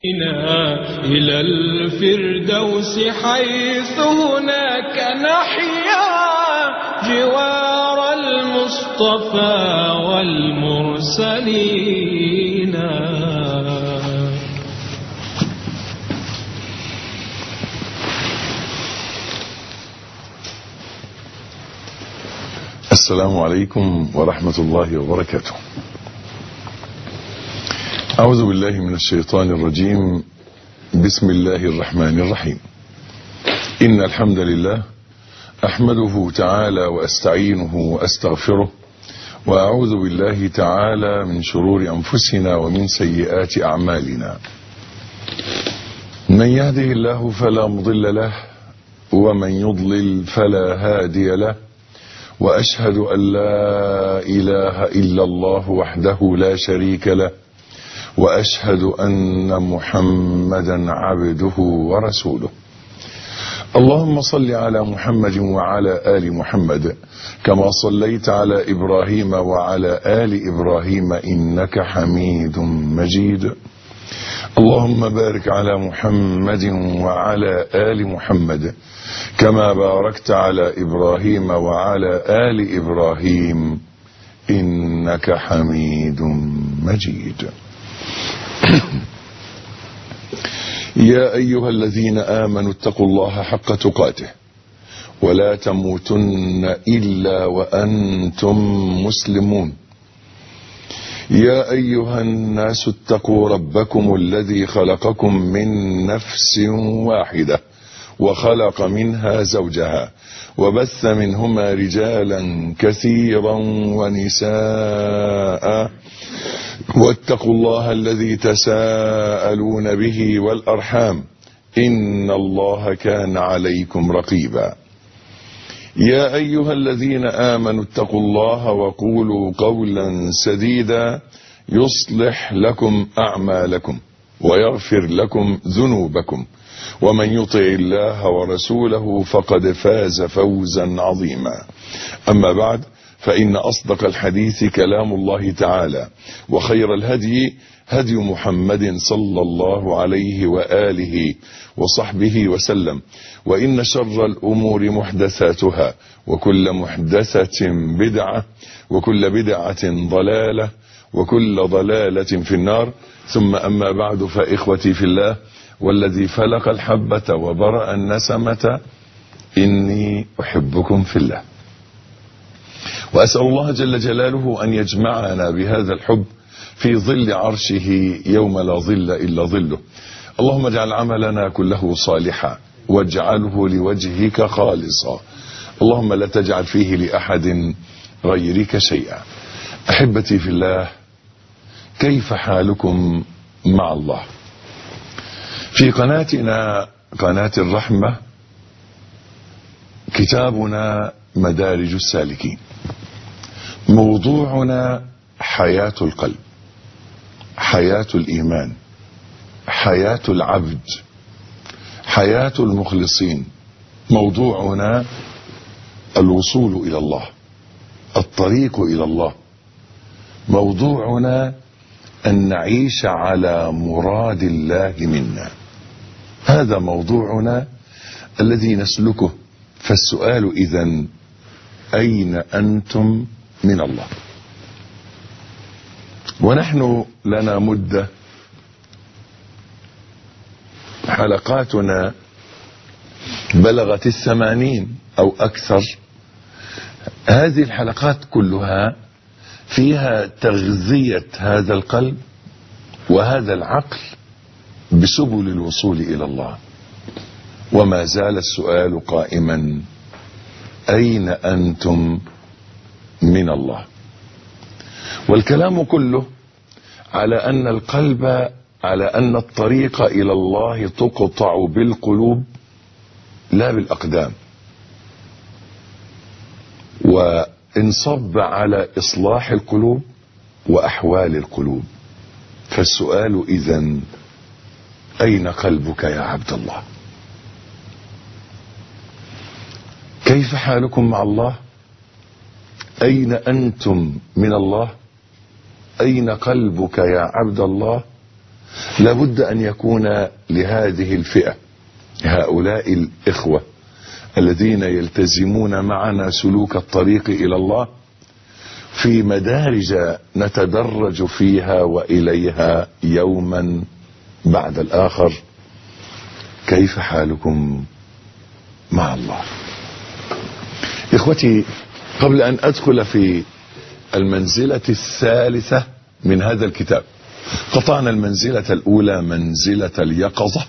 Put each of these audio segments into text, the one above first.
إلى الفردوس حيث هناك نحيا جوار المصطفى والمرسلين. السلام عليكم ورحمة الله وبركاته. أعوذ بالله من الشيطان الرجيم. بسم الله الرحمن الرحيم. إن الحمد لله أحمده تعالى وأستعينه وأستغفره، وأعوذ بالله تعالى من شرور أنفسنا ومن سيئات أعمالنا. من يهده الله فلا مضل له، ومن يضلل فلا هادي له، وأشهد أن لا إله إلا الله وحده لا شريك له، وأشهد أن محمدا عبده ورسوله. اللهم صل على محمد وعلى آل محمد كما صليت على إبراهيم وعلى آل إبراهيم إنك حميد مجيد. اللهم بارك على محمد وعلى آل محمد كما باركت على إبراهيم وعلى آل إبراهيم إنك حميد مجيد. يا أيها الذين آمنوا اتقوا الله حق تقاته ولا تموتن إلا وأنتم مسلمون. يا أيها الناس اتقوا ربكم الذي خلقكم من نفس واحدة وخلق منها زوجها وبث منهما رجالا كثيرا ونساء، واتقوا الله الذي تساءلون به والأرحام إن الله كان عليكم رقيبا. يا أيها الذين آمنوا اتقوا الله وقولوا قولا سديدا يصلح لكم أعمالكم ويغفر لكم ذنوبكم، ومن يطع الله ورسوله فقد فاز فوزا عظيما. أما بعد، فإن أصدق الحديث كلام الله تعالى، وخير الهدي هدي محمد صلى الله عليه وآله وصحبه وسلم، وإن شر الأمور محدثاتها، وكل محدثة بدعة، وكل بدعة ضلالة، وكل ضلالة في النار. ثم أما بعد، فإخوتي في الله والذي فلق الحبة وبرأ النسمة إني أحبكم في الله، وأسأل الله جل جلاله أن يجمعنا بهذا الحب في ظل عرشه يوم لا ظل إلا ظله. اللهم اجعل عملنا كله صالحا واجعله لوجهك خالصا، اللهم لا تجعل فيه لأحد غيرك شيئا. أحبتي في الله، كيف حالكم مع الله؟ في قناتنا قناة الرحمة كتابنا مدارج السالكين، موضوعنا حياة القلب، حياة الإيمان، حياة العبد، حياة المخلصين. موضوعنا الوصول إلى الله، الطريق إلى الله. موضوعنا أن نعيش على مراد الله منا. هذا موضوعنا الذي نسلكه. فالسؤال إذن: أين أنتم من الله؟ ونحن لنا مدة، حلقاتنا بلغت 80 أو أكثر. هذه الحلقات كلها فيها تغذية هذا القلب وهذا العقل بسبل الوصول إلى الله. وما زال السؤال قائما: أين أنتم من الله؟ والكلام كله على أن القلب، على أن الطريق إلى الله تقطع بالقلوب لا بالأقدام، وانصب على إصلاح القلوب وأحوال القلوب. فالسؤال إذن: أين قلبك يا عبد الله؟ كيف حالكم مع الله؟ أين أنتم من الله؟ أين قلبك يا عبد الله؟ لابد أن يكون لهذه الفئة، هؤلاء الإخوة الذين يلتزمون معنا سلوك الطريق إلى الله، في مدارج نتدرج فيها وإليها يوما بعد الآخر. كيف حالكم مع الله؟ إخوتي، قبل أن أدخل في المنزلة الثالثة من هذا الكتاب، قطعنا المنزلة الأولى منزلة اليقظة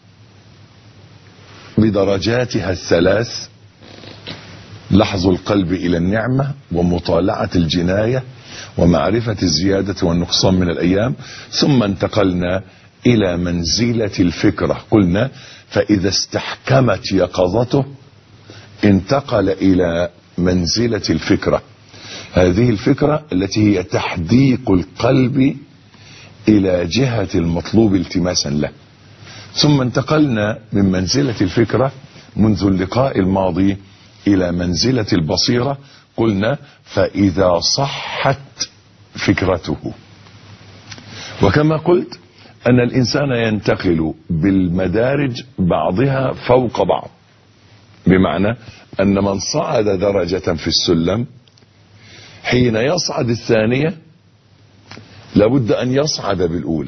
بدرجاتها الثلاث: لحظ القلب إلى النعمة، ومطالعة الجناية، ومعرفة الزيادة والنقصان من الأيام. ثم انتقلنا إلى منزلة الفكرة، قلنا فإذا استحكمت يقظته انتقل إلى منزلة الفكرة. هذه الفكرة التي هي تحديق القلب إلى جهة المطلوب التماسا له. ثم انتقلنا من منزلة الفكرة منذ اللقاء الماضي إلى منزلة البصيرة، قلنا فإذا صحت فكرته. وكما قلت أن الإنسان ينتقل بالمدارج بعضها فوق بعض، بمعنى أن من صعد درجة في السلم حين يصعد الثانية لابد أن يصعد بالأولى،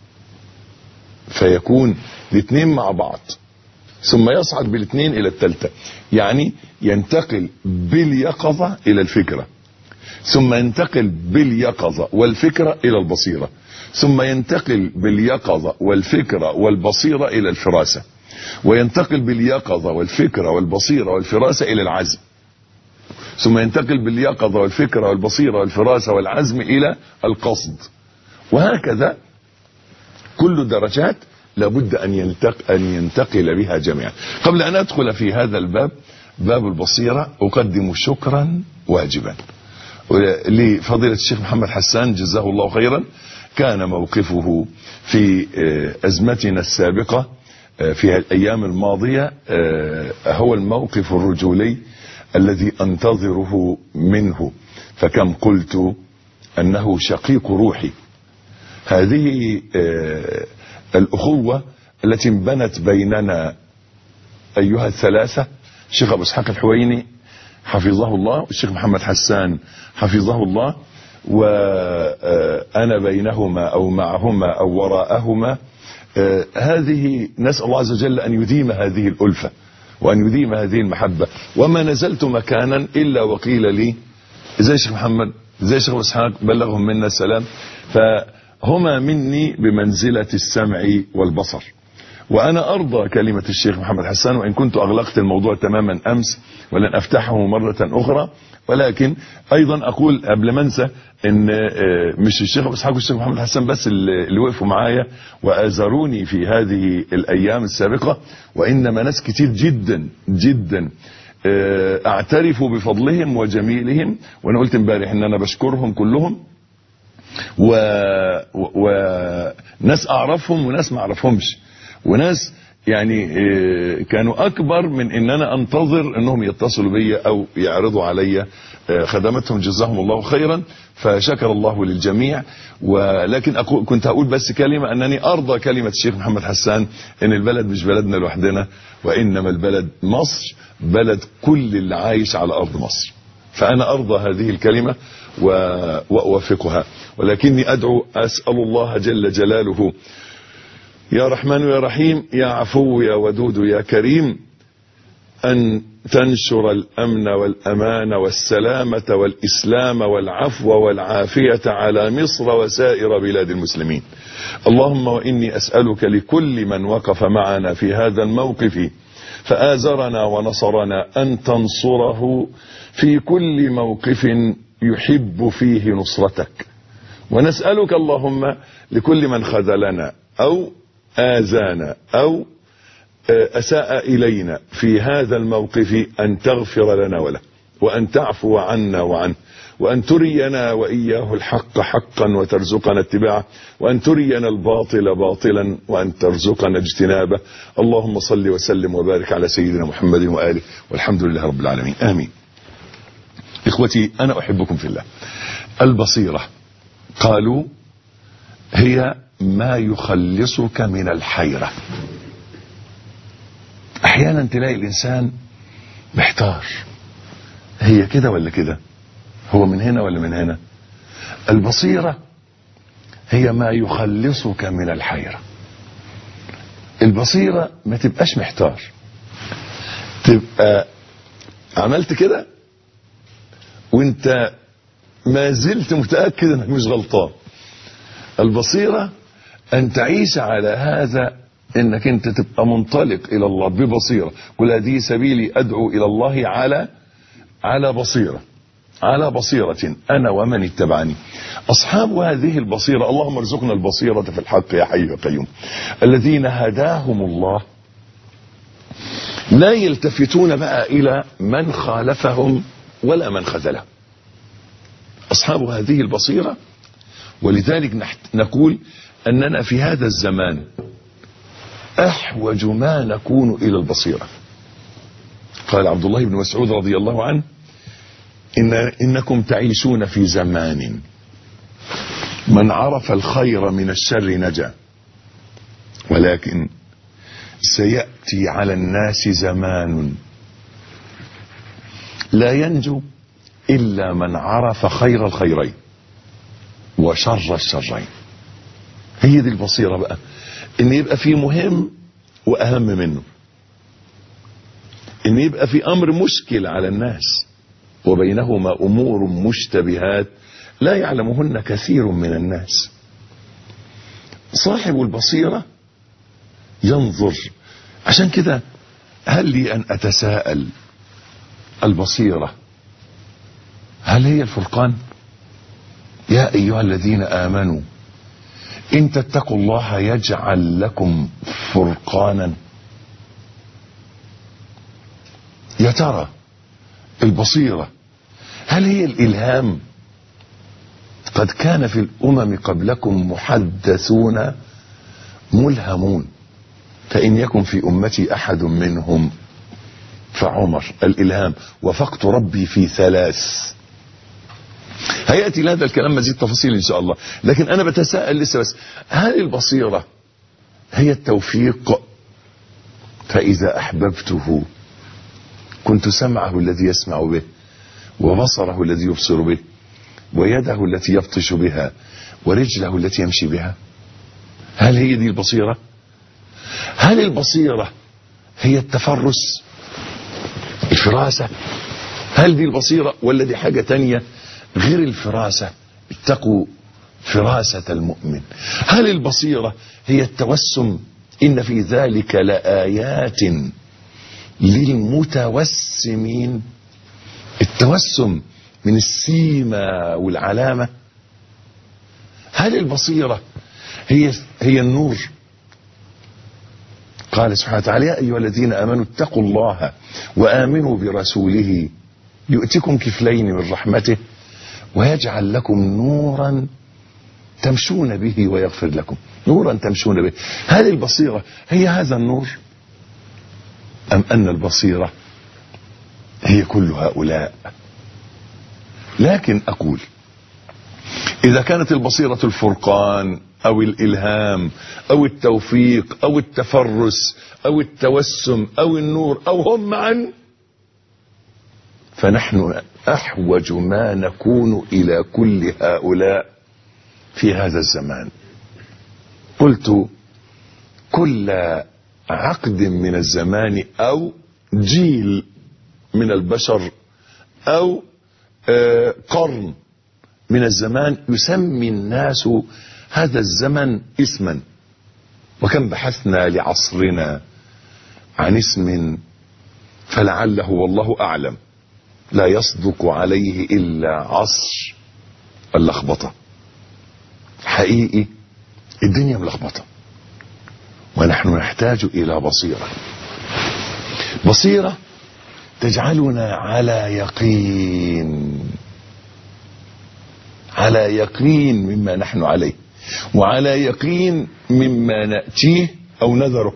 فيكون الاثنين مع بعض، ثم يصعد بالاثنين إلى الثالثة. يعني ينتقل باليقظة إلى الفكرة، ثم ينتقل باليقظة والفكرة إلى البصيرة، ثم ينتقل باليقظة والفكرة والبصيرة إلى الفراسة، وينتقل باليقظة والفكرة والبصيرة والفراسة إلى العزم، ثم ينتقل باليقظة والفكرة والبصيرة والفراسة والعزم إلى القصد. وهكذا كل درجات لابد أن ينتقل بها جميعا. قبل أن أدخل في هذا الباب، باب البصيرة، أقدم شكرا واجبا لفضيلة الشيخ محمد حسان جزاه الله خيرا. كان موقفه في أزمتنا السابقة في الأيام الماضية هو الموقف الرجولي الذي أنتظره منه، فكم قلت أنه شقيق روحي. هذه الأخوة التي انبنت بيننا أيها الثلاثة، الشيخ أبو إسحاق الحويني حفظه الله، والشيخ محمد حسان حفظه الله، وأنا بينهما أو معهما أو وراءهما. هذه نسأل الله عز وجل أن يديم هذه الألفة وأن يديم هذه المحبة. وما نزلت مكانا إلا وقيل لي زي الشيخ محمد زي الشيخ أبو إسحاق بلغهم منا السلام، فهما مني بمنزلة السمع والبصر. وأنا أرضى كلمة الشيخ محمد حسان، وإن كنت أغلقت الموضوع تماما أمس ولن أفتحه مرة أخرى، ولكن أيضا أقول قبل ما أنسى إن مش الشيخ أبو إسحاق والشيخ محمد حسان بس اللي وقفوا معايا وآزروني في هذه الأيام السابقة، وإنما ناس كتير جدا جدا أعترف بفضلهم وجميلهم. وأنا قلت امبارح إن أنا بشكرهم كلهم، وناس أعرفهم وناس ما أعرفهمش، وناس يعني كانوا أكبر من إن أنا أنتظر أنهم يتصلوا بي أو يعرضوا علي خدمتهم جزاهم الله خيرا، فشكر الله للجميع. ولكن كنت هقول بس كلمة، أنني أرضى كلمة الشيخ محمد حسان إن البلد مش بلدنا لوحدنا، وإنما البلد مصر، بلد كل اللي عايش على أرض مصر. فأنا أرضى هذه الكلمة وأوافقها، ولكني أدعو أسأل الله جل جلاله يا رحمن يا رحيم يا عفو يا ودود يا كريم أن تنشر الأمن والأمان والسلامة والإسلام والعفو والعافية على مصر وسائر بلاد المسلمين. اللهم وإني أسألك لكل من وقف معنا في هذا الموقف فآزرنا ونصرنا أن تنصره في كل موقف يحب فيه نصرتك. ونسألك اللهم لكل من خذلنا أو آذانا أو أساء إلينا في هذا الموقف أن تغفر لنا وله، وأن تعفو عنا وعنه، وأن ترينا وإياه الحق حقا وترزقنا اتباعه، وأن ترينا الباطل باطلا وأن ترزقنا اجتنابه. اللهم صل وسلم وبارك على سيدنا محمد وآله، والحمد لله رب العالمين، آمين. إخوتي أنا أحبكم في الله. البصيرة قالوا هي ما يخلصك من الحيرة. احيانا تلاقي الانسان محتار، هي كده ولا كده، هو من هنا ولا من هنا. البصيرة هي ما يخلصك من الحيرة. البصيرة ما تبقاش محتار، تبقى عملت كده وانت ما زلت متأكد انك مش غلطان. البصيرة ان تعيش على هذا، انك انت تبقى منطلق الى الله ببصيرة. قل هذه سبيلي ادعو الى الله على بصيرة، على بصيرة انا ومن اتبعني. اصحاب هذه البصيرة، اللهم ارزقنا البصيرة في الحق يا حي يا قيوم، الذين هداهم الله لا يلتفتون بقى الى من خالفهم ولا من خذلهم. اصحاب هذه البصيرة، ولذلك نقول اننا في هذا الزمان احوج ما نكون الى البصيرة. قال عبد الله بن مسعود رضي الله عنه: انكم تعيشون في زمان من عرف الخير من الشر نجا، ولكن سيأتي على الناس زمان لا ينجو إلا من عرف خير الخيرين وشر الشرين. هي دي البصيرة بقى، ان يبقى في مهم واهم منه، ان يبقى في امر مشكل على الناس وبينهما امور مشتبهات لا يعلمهن كثير من الناس. صاحب البصيرة ينظر. عشان كده هل لي ان اتساءل، البصيرة هل هي الفرقان؟ يا ايها الذين امنوا ان تتقوا الله يجعل لكم فرقانا. يا ترى البصيرة هل هي الالهام؟ قد كان في الامم قبلكم محدثون ملهمون، فان يكن في امتي احد منهم فعمر. الالهام: وفقت ربي في 3. هيأتي لهذا الكلام مزيد تفاصيل ان شاء الله، لكن انا بتساءل لسه بس، هل البصيرة هي التوفيق؟ فاذا احببته كنت سمعه الذي يسمع به، وبصره الذي يبصر به، ويده التي يبطش بها، ورجله التي يمشي بها. هل هي دي البصيرة؟ هل البصيرة هي التفرس، الفراسة؟ هل دي البصيرة ولا دي حاجة تانية غير الفراسة؟ اتقوا فراسة المؤمن. هل البصيرة هي التوسم؟ إن في ذلك لآيات للمتوسمين. التوسم من السيمة والعلامة. هل البصيرة هي النور؟ قال سبحانه وتعالى: يا أيها الذين آمنوا اتقوا الله وآمنوا برسوله يؤتكم كفلين من رحمته ويجعل لكم نورا تمشون به ويغفر لكم. نورا تمشون به. هل البصيرة هي هذا النور، أم أن البصيرة هي كل هؤلاء؟ لكن أقول إذا كانت البصيرة الفرقان أو الإلهام أو التوفيق أو التفرس أو التوسم أو النور أو هم معا، فنحن أحوج ما نكون إلى كل هؤلاء في هذا الزمان. قلت كل عقد من الزمان أو جيل من البشر أو قرن من الزمان يسمي الناس هذا الزمن اسما، وكم بحثنا لعصرنا عن اسم فلعله والله أعلم لا يصدق عليه إلا عصر اللخبطة. حقيقي الدنيا ملخبطة، ونحن نحتاج إلى بصيرة. بصيرة تجعلنا على يقين مما نحن عليه، وعلى يقين مما نأتيه أو نذره.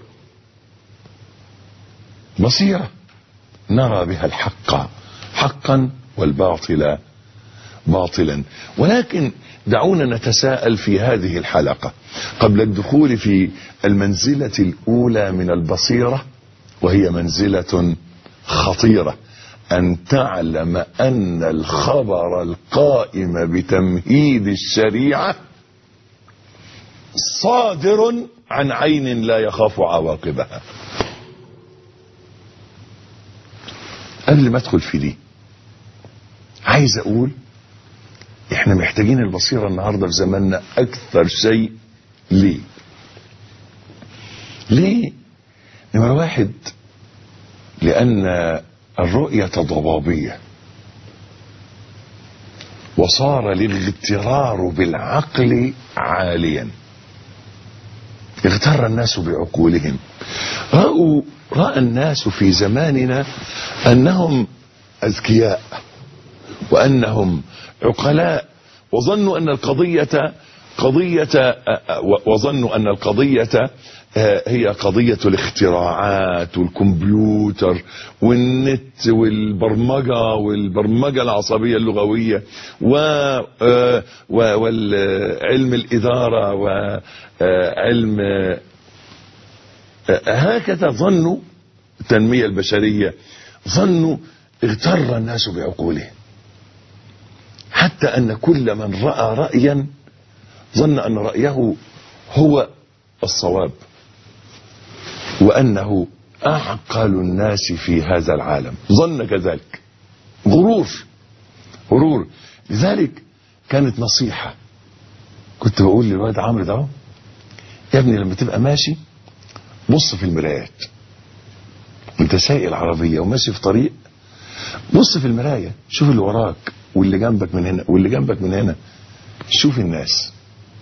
بصيرة نرى بها الحق حقا والباطل باطلا. ولكن دعونا نتساءل في هذه الحلقة قبل الدخول في المنزلة الأولى من البصيرة، وهي منزلة خطيرة، أن تعلم أن الخبر القائم بتمهيد الشريعة صادر عن عين لا يخاف عواقبها. قبل ما ادخل في دي عايز اقول احنا محتاجين البصيرة النهاردة في زماننا اكثر شيء. ليه؟ نمرة واحد، لان الرؤية ضبابية، وصار الاغترار بالعقل عاليا. اغتر الناس بعقولهم. رأى الناس في زماننا أنهم أذكياء وأنهم عقلاء، وظنوا أن القضية هي قضية الاختراعات والكمبيوتر والنت والبرمجة العصبية اللغوية وعلم الإدارة وعلم، هكذا ظنوا التنمية البشرية، ظنوا اغتر الناس بعقولهم، حتى أن كل من رأى رأيا ظن أن رأيه هو الصواب، وأنه أعقل الناس في هذا العالم، ظن كذلك. غرور. لذلك كانت نصيحة كنت بقول للواد عمرو ده، يا ابني لما تبقى ماشي بص في المرايات، وانت سايق العربية وماشي في طريق، بص في المراية، شوف اللي وراك واللي جنبك من هنا واللي جنبك من هنا، شوف الناس.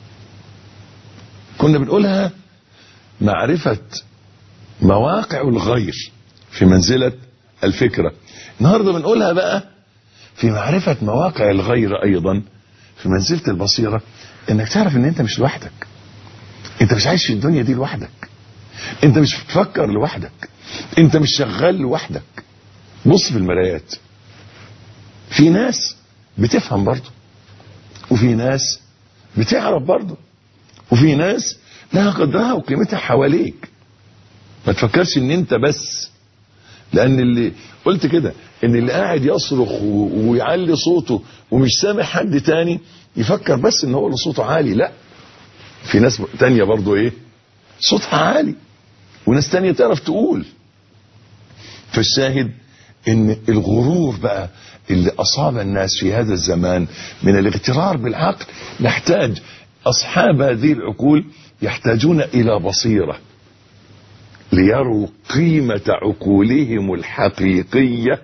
كنا بنقولها معرفة مواقع الغير في منزلة الفكرة، النهاردة بنقولها بقى في معرفة مواقع الغير أيضا في منزلة البصيرة، انك تعرف ان انت مش لوحدك، انت مش عايش في الدنيا دي لوحدك، انت مش بتفكر لوحدك، انت مش شغال لوحدك. بص في المرايات، في ناس بتفهم برضه، وفي ناس بتعرف برضه، وفي ناس لها قدرها وقيمتها حواليك. ما تفكرش ان انت بس، لان اللي قلت كده ان اللي قاعد يصرخ ويعلي صوته ومش سامع حد تاني يفكر بس ان هو اللي صوته عالي. لا، في ناس تانية برضو ايه صوتها عالي، وناس تانية تعرف تقول. فالشاهد ان الغرور بقى اللي اصاب الناس في هذا الزمان من الاغترار بالعقل، نحتاج اصحاب هذه العقول يحتاجون الى بصيرة ليروا قيمة عقولهم الحقيقية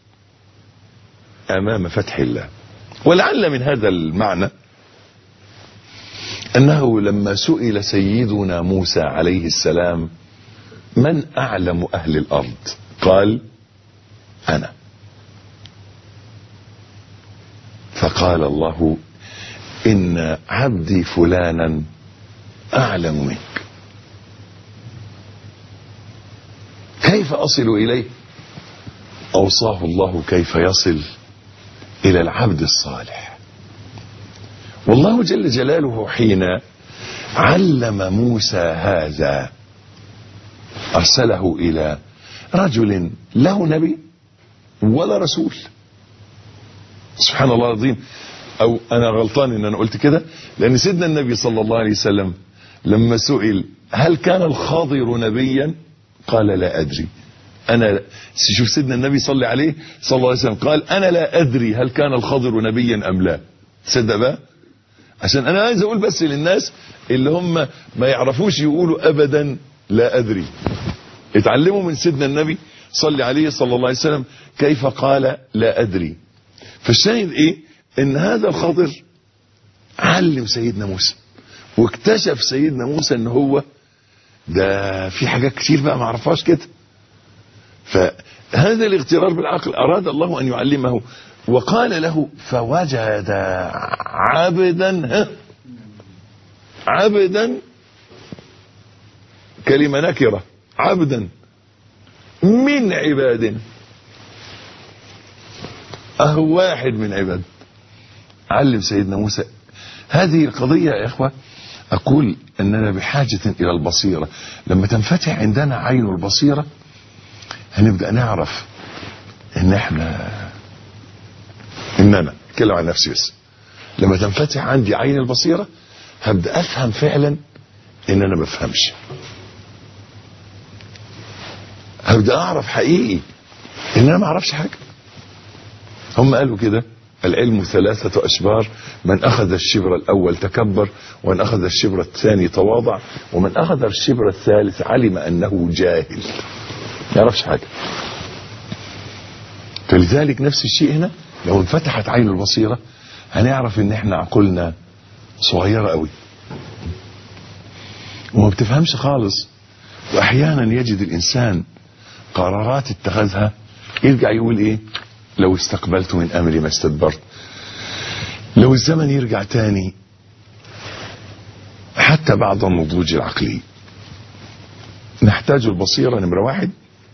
امام فتح الله. ولعل من هذا المعنى انه لما سئل سيدنا موسى عليه السلام من اعلم اهل الارض، قال انا. فقال الله ان عبدي فلانا اعلم منك. كيف اصل اليه؟ اوصاه الله كيف يصل الى العبد الصالح. والله جل جلاله حين علم موسى هذا ارسله الى رجل له نبي ولا رسول. سبحان الله العظيم. او انا غلطان ان انا قلت كده، لان سيدنا النبي صلى الله عليه وسلم لما سئل هل كان الخضر نبيا قال لا ادري. انا شوف سيدنا النبي صلى عليه صلى الله عليه وسلم قال انا لا ادري هل كان الخضر نبيا ام لا. تصدق بقى؟ عشان انا عايز اقول بس للناس اللي هم ما يعرفوش يقولوا ابدا لا ادري، اتعلموا من سيدنا النبي صلى عليه صلى الله عليه وسلم كيف قال لا ادري. فالشاهد ايه؟ ان هذا الخضر علم سيدنا موسى، واكتشف سيدنا موسى ان هو ده في حاجات كتير بقى ما عرفهاش كده. فهذا الاغترار بالعقل اراد الله ان يعلمه، وقال له فوجد عبدا كلمة نكرة، عبدا من عبادنا، اهو واحد من عباد. علم سيدنا موسى هذه القضية يا إخوة أقول أننا بحاجة إلى البصيرة. لما تنفتح عندنا عين البصيرة هنبدأ نعرف إننا أتكلم عن نفسي بس. لما تنفتح عندي عين البصيرة هبدأ أفهم فعلا إن أنا ما بفهمش. هبدأ أعرف حقيقي إن أنا ما أعرفش حاجة. هم قالوا كده: العلم 3 أشبار، من أخذ الشبر الأول تكبر، ومن أخذ الشبر الثاني تواضع، ومن أخذ الشبر الثالث علم أنه جاهل، ما يعرفش حاجة. فلذلك نفس الشيء هنا، لو انفتحت عين البصيرة هنعرف ان احنا عقولنا صغيرة قوي وما بتفهمش خالص. واحيانا يجد الانسان قرارات اتخذها يرجع يقول ايه: لو استقبلت من امري ما استدبرت. لو الزمن يرجع تاني حتى بعد النضوج العقلي. نحتاج البصيرة نمرة 1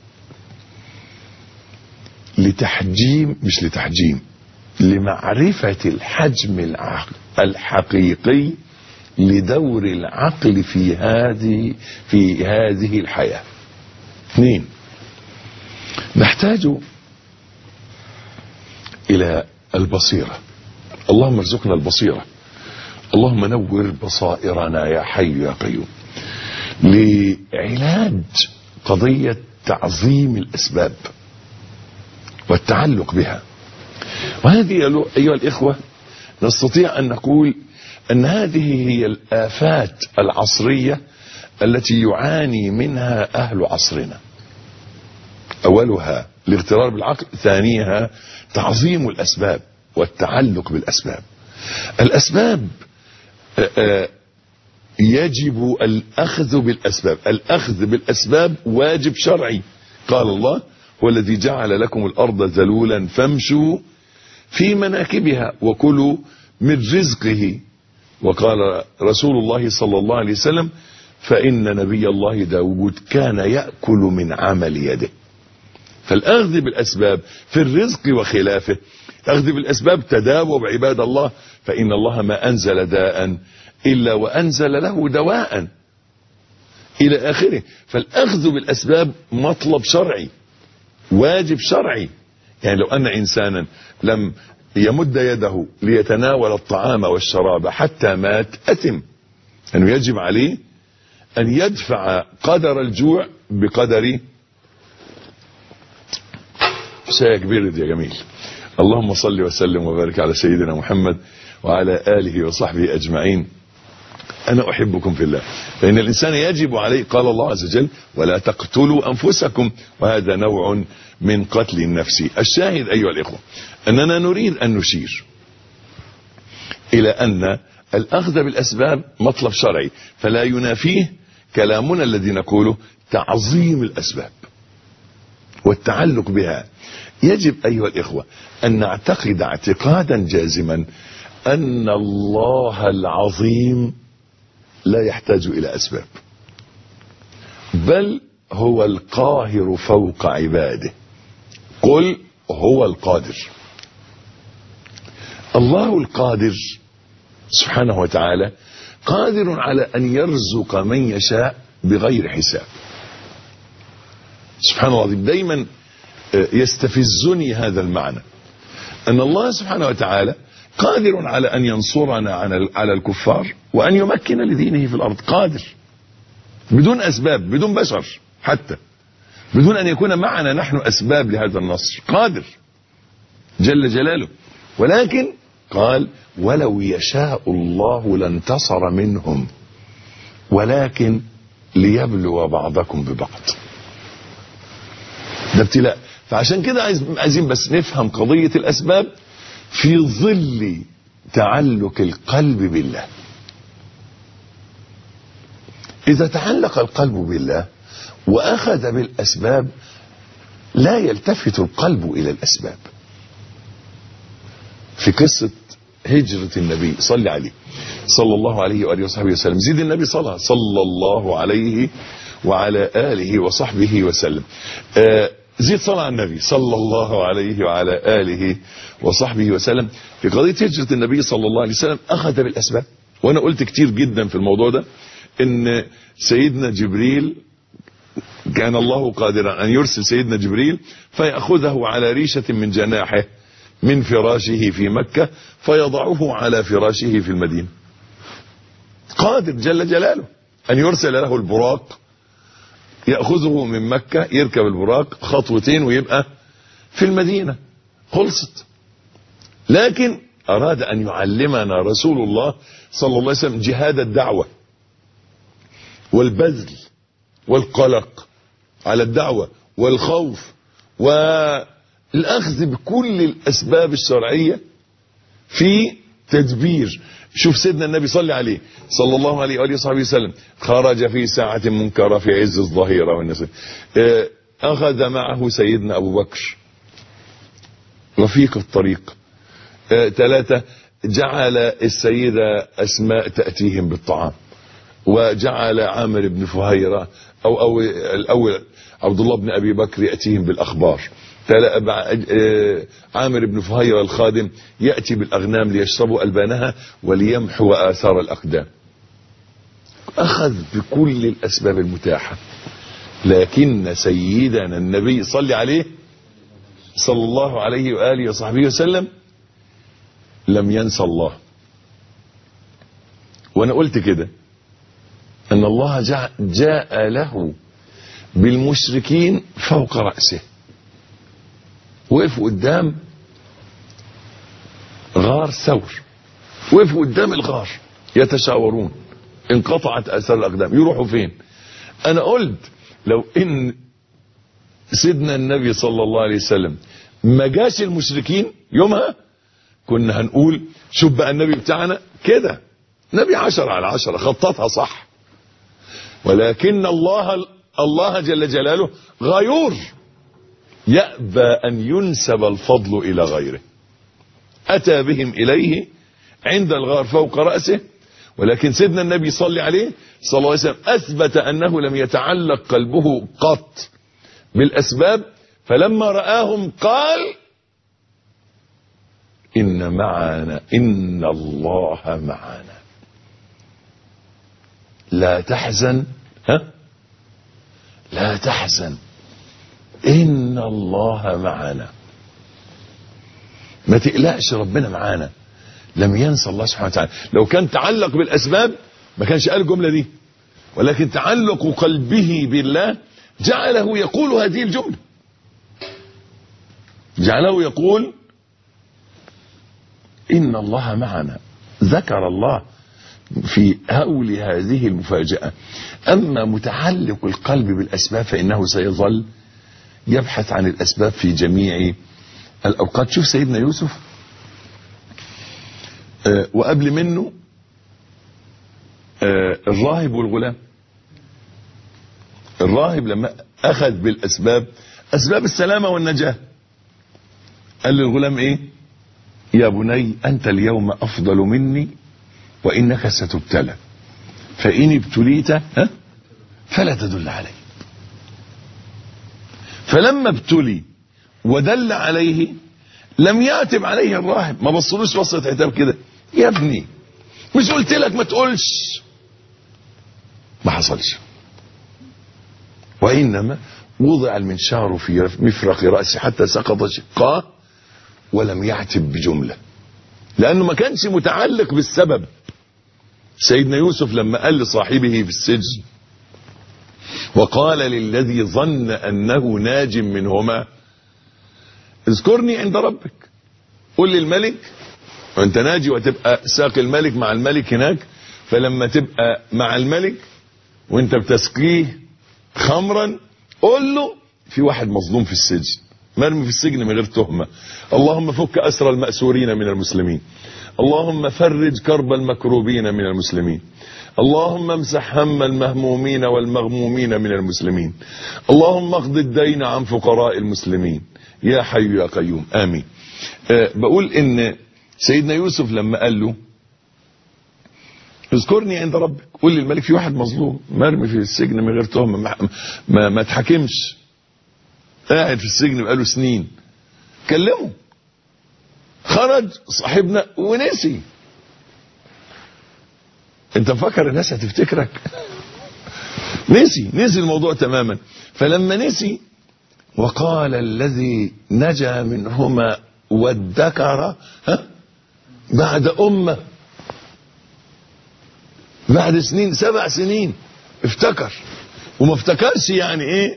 لمعرفة الحجم الحقيقي لدور العقل في هذه الحياة. 2 نحتاج إلى البصيرة. اللهم ارزقنا البصيرة، اللهم نور بصائرنا يا حي يا قيوم، لعلاج قضية تعظيم الأسباب والتعلق بها. وهذه أيها الإخوة نستطيع أن نقول أن هذه هي الآفات العصرية التي يعاني منها أهل عصرنا. أولها الاغترار بالعقل، ثانيها تعظيم الأسباب والتعلق بالأسباب. الأسباب يجب الأخذ بالأسباب. الأخذ بالأسباب واجب شرعي. قال الله: هو الذي جعل لكم الأرض ذلولا فامشوا في مناكبها وكلوا من رزقه. وقال رسول الله صلى الله عليه وسلم: فإن نبي الله داود كان يأكل من عمل يده. فالأخذ بالأسباب في الرزق وخلافه. أخذ بالأسباب تداووا عباد الله، فإن الله ما أنزل داء إلا وأنزل له دواء إلى آخره. فالأخذ بالأسباب مطلب شرعي، واجب شرعي. يعني لو أن إنسانا لم يمد يده ليتناول الطعام والشراب حتى مات أثم، أنه يجب عليه أن يدفع قدر الجوع بقدر شيء كبير يا جميل. اللهم صل وسلم وبارك على سيدنا محمد وعلى آله وصحبه أجمعين. أنا أحبكم في الله، فإن الإنسان يجب عليه، قال الله عز وجل: ولا تقتلوا أنفسكم، وهذا نوع من قتل النفس. الشاهد أيها الإخوة أننا نريد أن نشير إلى أن الأخذ بالأسباب مطلب شرعي، فلا ينافيه كلامنا الذي نقوله تعظيم الأسباب والتعلق بها. يجب أيها الإخوة أن نعتقد اعتقادا جازما أن الله العظيم لا يحتاج إلى أسباب، بل هو القاهر فوق عباده. قل هو القادر. الله القادر سبحانه وتعالى قادر على أن يرزق من يشاء بغير حساب. سبحان الله العظيم. دايما يستفزني هذا المعنى، أن الله سبحانه وتعالى قادر على أن ينصرنا على الكفار وأن يمكن لدينه في الأرض. قادر بدون أسباب، بدون بشر، حتى بدون أن يكون معنا نحن أسباب لهذا النصر. قادر جل جلاله. ولكن قال: ولو يشاء الله لانتصر منهم ولكن ليبلو بعضكم ببعض. ده ابتلاء. فعشان كده عايزين بس نفهم قضية الأسباب في ظل تعلق القلب بالله. إذا تعلق القلب بالله وأخذ بالأسباب لا يلتفت القلب إلى الأسباب. في قصة هجرة النبي صلى عليه صلى الله عليه وآله وصحبه وسلم، زيد النبي صلى الله عليه وعلى آله وصحبه وسلم. زيد صلاة على النبي صلى الله عليه وعلى آله وصحبه وسلم. في قضية هجرة النبي صلى الله عليه وسلم أخذ بالأسباب، وأنا قلت كتير جدا في الموضوع ده إن سيدنا جبريل كان الله قادرا أن يرسل سيدنا جبريل فيأخذه على ريشة من جناحه من فراشه في مكة فيضعه على فراشه في المدينة. قادر جل جلاله أن يرسل له البراق يأخذه من مكة، يركب البراق خطوتين ويبقى في المدينة، خلصت. لكن أراد أن يعلمنا رسول الله صلى الله عليه وسلم جهاد الدعوة والبذل والقلق على الدعوة والخوف والأخذ بكل الأسباب الشرعية في تدبير. شوف سيدنا النبي صلى عليه صلى الله عليه وآله وصحبه وسلم، خرج في ساعة منكرة في عز الظهيرة والنسل، أخذ معه سيدنا أبو بكر رفيق الطريق. 3 جعل السيدة أسماء تأتيهم بالطعام، وجعل عامر بن فهيرة أو الأول عبد الله بن أبي بكر يأتيهم بالأخبار. عامر بن فهيرة الخادم يأتي بالأغنام ليشربوا ألبانها وليمحوا آثار الأقدام. أخذ بكل الأسباب المتاحة. لكن سيدنا النبي صلى عليه صلى الله عليه وآله وصحبه وسلم لم ينسى الله. وأنا قلت كده أن الله جاء له بالمشركين فوق رأسه، وقفوا قدام غار ثور، وقفوا قدام الغار يتشاورون، انقطعت آثار الأقدام، يروحوا فين؟ أنا قلت لو إن سيدنا النبي صلى الله عليه وسلم ما جاش المشركين يومها كنا هنقول شوف بقى النبي بتاعنا كده، نبي 10/10 خططها صح. ولكن الله جل جلاله غيور، يأبى أن ينسب الفضل إلى غيره. أتى بهم إليه عند الغار فوق رأسه. ولكن سيدنا النبي صلى عليه صلى الله عليه وسلم أثبت أنه لم يتعلق قلبه قط بالأسباب، فلما رآهم قال إن الله معنا لا تحزن، لا تحزن إن الله معنا. ما تقلقش، ربنا معانا. لم ينسى الله سبحانه وتعالى. لو كان تعلق بالأسباب ما كانش قال الجملة دي، ولكن تعلق قلبه بالله جعله يقول هذه الجملة، جعله يقول إن الله معنا. ذكر الله في هول هذه المفاجأة. أما متعلق القلب بالأسباب فإنه سيظل يبحث عن الأسباب في جميع الأوقات. شوف سيدنا يوسف وقبل منه الراهب والغلام. الراهب لما أخذ بالأسباب، أسباب السلامة والنجاة، قال للغلام إيه؟ يا بني أنت اليوم أفضل مني وإنك ستبتلى، فإن ابتليت فلا تدل علي. فلما ابتلي ودل عليه لم يعتب عليه الراهب، ما بصلوش بصة عتاب كده، يا ابني مش قلت لك ما تقولش؟ ما حصلش. وإنما وضع المنشار في مفرق رأسه حتى سقط شقاه ولم يعتب بجملة، لأنه ما كانش متعلق بالسبب. سيدنا يوسف لما قال لصاحبه في السجن وقال للذي ظن أنه ناج منهما اذكرني عند ربك، قل للملك وانت ناجي وتبقى ساقي الملك مع الملك هناك، فلما تبقى مع الملك وانت بتسقيه خمرا قل له في واحد مظلوم في السجن، مرمي في السجن من غير تهمة، اللهم فك أسر المأسورين من المسلمين، اللهم فرج كرب المكروبين من المسلمين، اللهم امسح هم المهمومين والمغمومين من المسلمين، اللهم اقض الدين عن فقراء المسلمين يا حي يا قيوم آمين. بقول ان سيدنا يوسف لما قال له اذكرني عند ربك، قول للملك في واحد مظلوم مرمي في السجن من غير تهمة، ما تحكمش، قاعد في السجن بقاله سنين، كلمه، خرج صاحبنا ونسي. انت مفكر الناس هتفتكرك؟ نسي الموضوع تماما. فلما نسي وقال الذي نجا منهما وادكر بعد أمة، بعد سنين، 7 سنين افتكر. وما افتكرش يعني ايه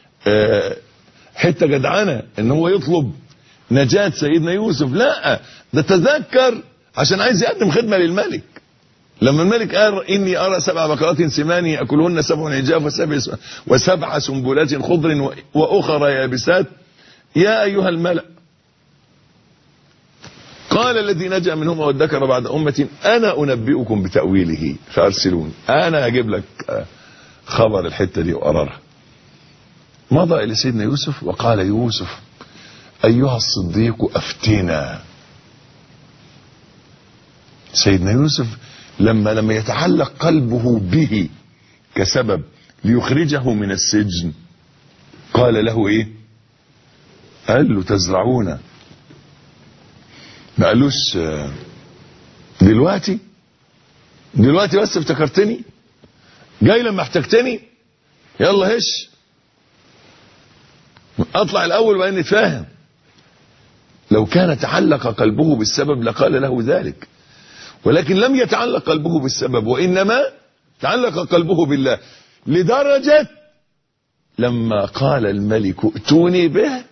حتة جدعنة ان هو يطلب نجاة سيدنا يوسف، لا، ده تذكر عشان عايز يقدم خدمة للملك. لما الملك قال إني أرى 7 بقرات سمان يأكلهن 7 عجاف و7 سنبلات خضر وأخرى يابسات يا أيها الملأ، قال الذي نجا منهما وادكر بعد أمة أنا أنبئكم بتأويله فأرسلون. أنا أجيب لك خبر الحتة دي وأرارها. مضى إلى سيدنا يوسف وقال يوسف أيها الصديق أفتنا. سيدنا يوسف لما يتعلق قلبه به كسبب ليخرجه من السجن قال له ايه؟ قال له تزرعون. ما قالوش دلوقتي بس افتكرتني، جاي لما احتجتني يلا هش اطلع الاول وبعدين نتفاهم. لو كان تعلق قلبه بالسبب لقال له ذلك، ولكن لم يتعلق قلبه بالسبب، وإنما تعلق قلبه بالله، لدرجة لما قال الملك ائتوني به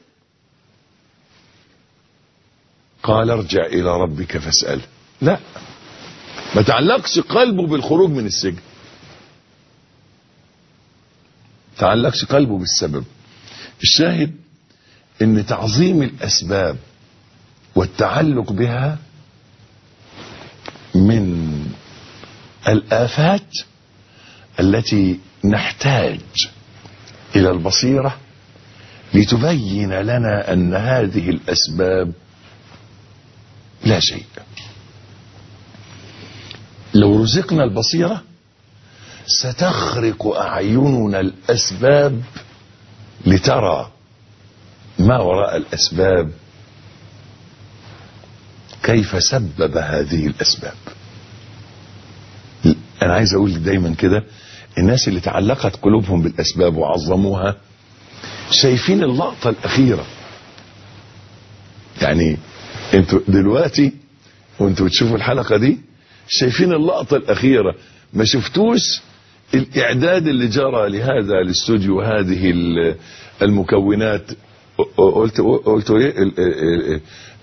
قال ارجع إلى ربك فاسأله. لا، ما تعلقش قلبه بالخروج من السجن، تعلقش قلبه بالسبب. الشاهد ان تعظيم الأسباب والتعلق بها من الآفات التي نحتاج إلى البصيرة لتبين لنا أن هذه الأسباب لا شيء. لو رزقنا البصيرة ستخرق أعيننا الأسباب لترى ما وراء الأسباب، كيف سبب هذه الأسباب. أنا عايز أقول دايما كده، الناس اللي تعلقت قلوبهم بالأسباب وعظموها شايفين اللقطة الأخيرة. يعني انتوا دلوقتي وانتوا بتشوفوا الحلقة دي شايفين اللقطة الأخيرة، ما شفتوش الإعداد اللي جرى لهذا الاستوديو، هذه المكونات. قلت ايه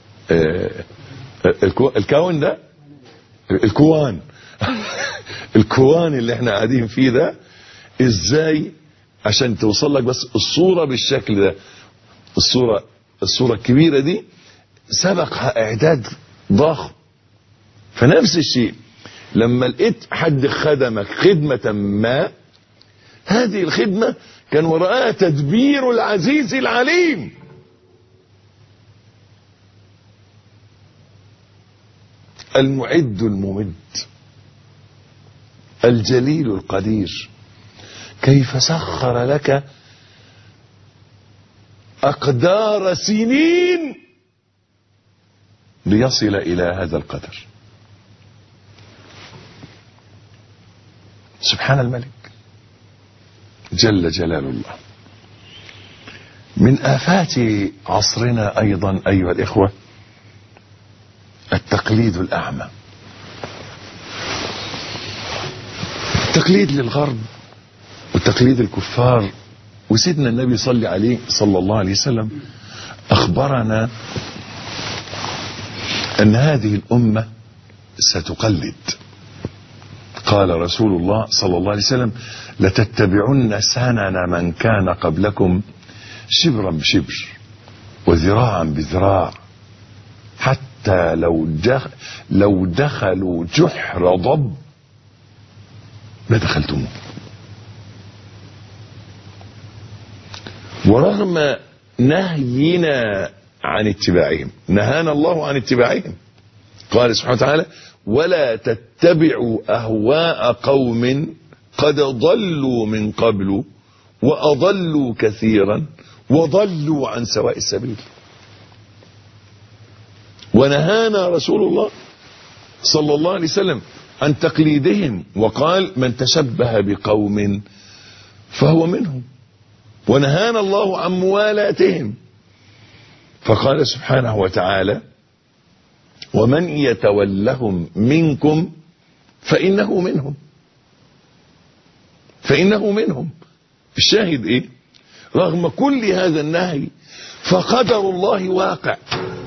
الكون ده، الكوان الكوان اللي احنا قاعدين فيه ده، ازاي عشان توصل لك بس الصورة بالشكل ده. الصورة الكبيرة دي سبقها اعداد ضخم. فنفس الشيء لما لقيت حد خدمك خدمة ما، هذه الخدمة كان وراءها تدبير العزيز العليم. المعد الممد الجليل القدير، كيف سخر لك أقدار سنين ليصل إلى هذا القدر. سبحان الملك جل جلال الله. من آفات عصرنا أيضا أيها الإخوة التقليد الأعمى، تقليد للغرب وتقليد الكفار. وسيدنا النبي صلى الله عليه وسلم أخبرنا أن هذه الأمة ستقلد. قال رسول الله صلى الله عليه وسلم لتتبعن سنن من كان قبلكم شبرا بشبر وذراعا بذراع حتى لو دخلوا جحر ضب لدخلتموه. ورغم نهينا عن اتباعهم نهانا الله عن اتباعهم. قال سبحانه وتعالى ولا تتبعوا أهواء قوم قد ضلوا من قبل وأضلوا كثيرا وضلوا عن سواء السبيل. ونهانا رسول الله صلى الله عليه وسلم عن تقليدهم، وقال من تشبه بقوم فهو منهم. ونهانا الله عن موالاتهم، فقال سبحانه وتعالى ومن يتولهم منكم فإنه منهم. فإنه منهم. الشاهد ايه؟ رغم كل هذا النهي فقدر الله واقع،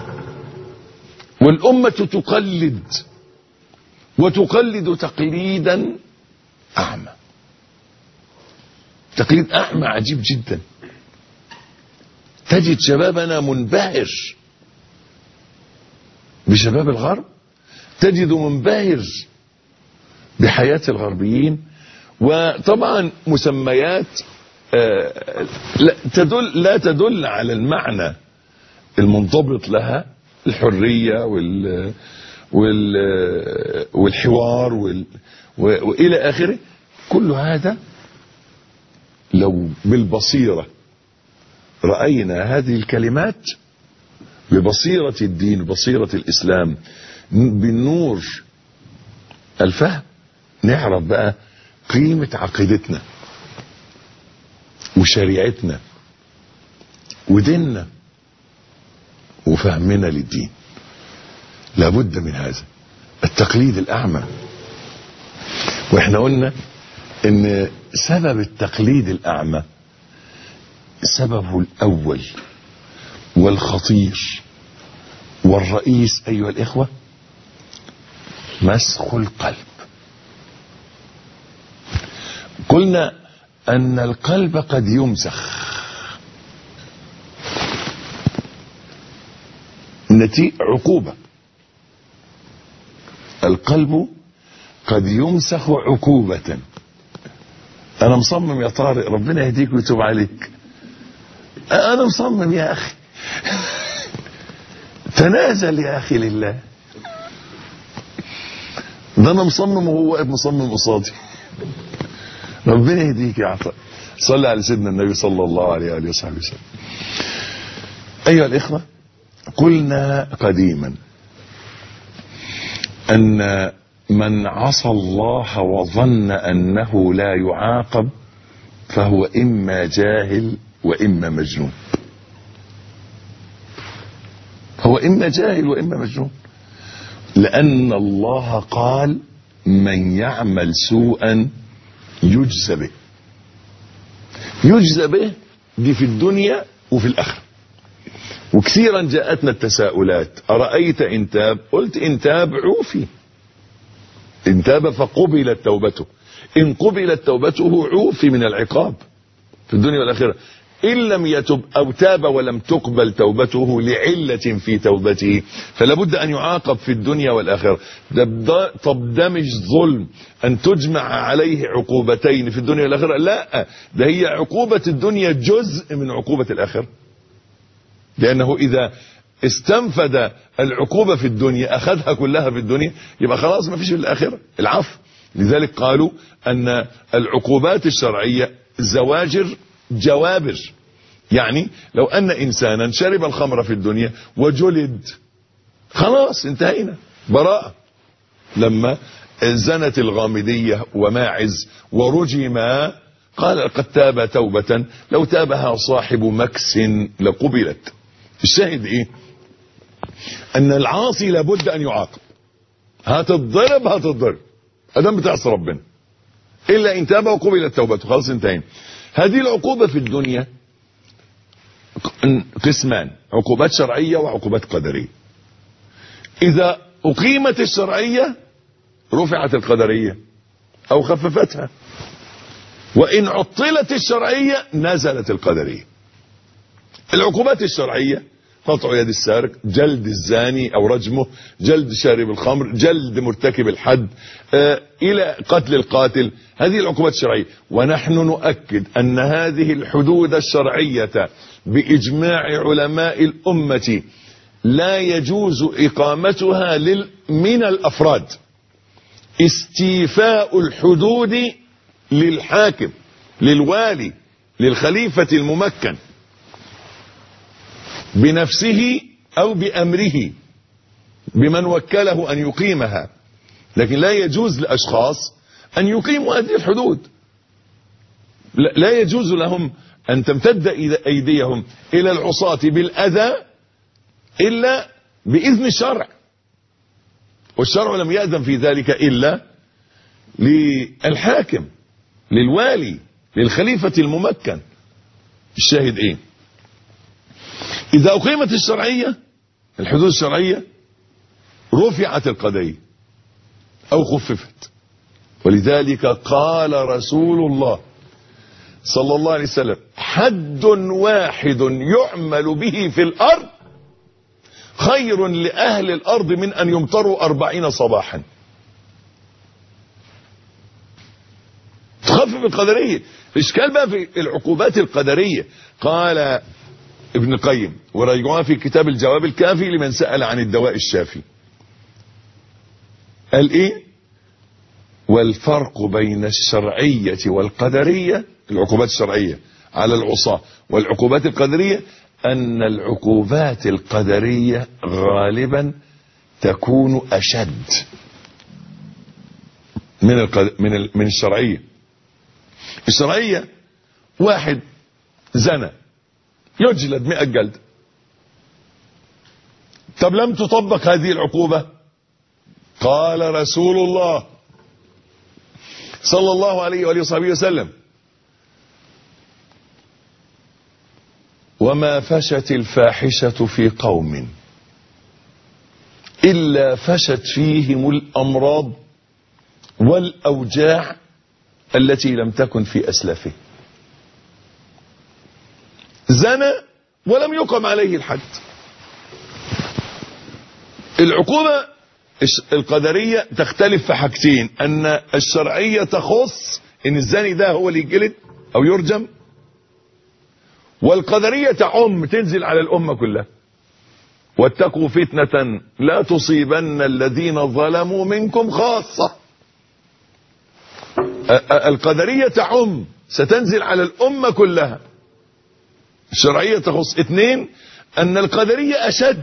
والأمة تقلد، وتقلد تقليدا أعمى. تقليد أعمى عجيب جدا. تجد شبابنا منبهر بشباب الغرب، تجد منبهر بحياة الغربيين، وطبعا مسميات لا تدل على المعنى المنضبط لها، الحرية والحوار وإلى آخره. كل هذا لو بالبصيرة رأينا هذه الكلمات ببصيرة الدين، بصيرة الإسلام، بالنور الفهم، نعرف بقى قيمة عقيدتنا وشريعتنا وديننا وفهمنا للدين. لابد من هذا التقليد الأعمى. واحنا قلنا ان سبب التقليد الأعمى سببه الأول والخطير والرئيس أيها الإخوة مسخ القلب. قلنا أن القلب قد يمسخ عقوبة. القلب قد يمسخ عقوبة. أنا مصمم يا طارق، ربنا يهديك ويتوب عليك. أنا مصمم يا أخي. تنازل يا أخي لله. ده أنا مصمم وهو واقف مصمم قصادي. ربنا يهديك يا عطاء. صلى على سيدنا النبي صلى الله عليه وآله وصحبه وسلم. أيها الإخوة، قلنا قديما أن من عصى الله وظن أنه لا يعاقب فهو إما جاهل وإما مجنون. هو إما جاهل وإما مجنون، لأن الله قال من يعمل سوءا يجزى به. يجزى به دي في الدنيا وفي الآخرة. وكثيرا جاءتنا التساؤلات: أرأيت إن تاب؟ قلت إن تاب عوفي، إن تاب فقبلت توبته. إن قبلت توبته عوفي من العقاب في الدنيا والآخرة. إن لم يتب أو تاب ولم تقبل توبته لعلة في توبته فلا بد أن يعاقب في الدنيا والآخرة. طب ده مش ظلم أن تجمع عليه عقوبتين في الدنيا والآخرة؟ لا، ده هي عقوبة الدنيا جزء من عقوبة الآخرة، لأنه إذا استنفد العقوبة في الدنيا أخذها كلها في الدنيا يبقى خلاص ما فيش في الآخرة العفو. لذلك قالوا أن العقوبات الشرعية زواجر جوابر. يعني لو أن إنسانا شرب الخمر في الدنيا وجلد خلاص انتهينا، براءة. لما زنت الغامدية وماعز ورجما قال قد تاب توبة لو تابها صاحب مكس لقبلت. الشاهد ايه؟ ان العاصي لابد ان يعاقب. هتتضرب ادام بتعصي ربنا، الا ان تاب وقبلت توبته، خلاص انتهينا. هذه العقوبة في الدنيا قسمان: عقوبات شرعية وعقوبات قدرية. اذا اقيمت الشرعية رفعت القدرية او خففتها، وان عطلت الشرعية نزلت القدرية. العقوبات الشرعية: قطع يد السارق، جلد الزاني او رجمه، جلد شارب الخمر، جلد مرتكب الحد، الى قتل القاتل. هذه العقوبات الشرعية. ونحن نؤكد ان هذه الحدود الشرعية باجماع علماء الامة لا يجوز اقامتها من الافراد. استيفاء الحدود للحاكم، للوالي، للخليفة الممكن. بنفسه أو بأمره بمن وكله أن يقيمها، لكن لا يجوز لأشخاص أن يقيموا هذه الحدود. لا يجوز لهم أن تمتد أيديهم إلى العصاة بالأذى إلا بإذن الشرع، والشرع لم يأذن في ذلك إلا للحاكم، للوالي، للخليفة الممكن. الشاهد إيه؟ إذا أقيمت الشرعية، الحدود الشرعية، رفعت القضية أو خففت. ولذلك قال رسول الله صلى الله عليه وسلم: حد واحد يعمل به في الأرض خير لأهل الأرض من أن يمطروا 40 صباحا. تخفف القدرية. الإشكال بقى في العقوبات القدرية. قال ابن القيم وراجعوها في كتاب الجواب الكافي لمن سأل عن الدواء الشافي، قال ايه؟ والفرق بين الشرعية والقدرية، العقوبات الشرعية على العصاة والعقوبات القدرية، أن العقوبات القدرية غالبا تكون أشد من الشرعية. الشرعية واحد زنى يجلد 100 جلد. طب لم تطبق هذه العقوبة. قال رسول الله صلى الله عليه وآله وصحبه وسلم: وما فشت الفاحشة في قوم إلا فشت فيهم الأمراض والأوجاع التي لم تكن في أسلافه. زنى ولم يقم عليه الحد. العقوبة القدرية تختلف في حاجتين: أن الشرعية تخص إن الزاني ده هو اللي يجلد أو يرجم، والقدرية تعم، تنزل على الأمة كلها. واتقوا فتنة لا تصيبن الذين ظلموا منكم خاصة. القدرية تعم، ستنزل على الأمة كلها. الشرعية تخص. 2، أن القدرية أشد.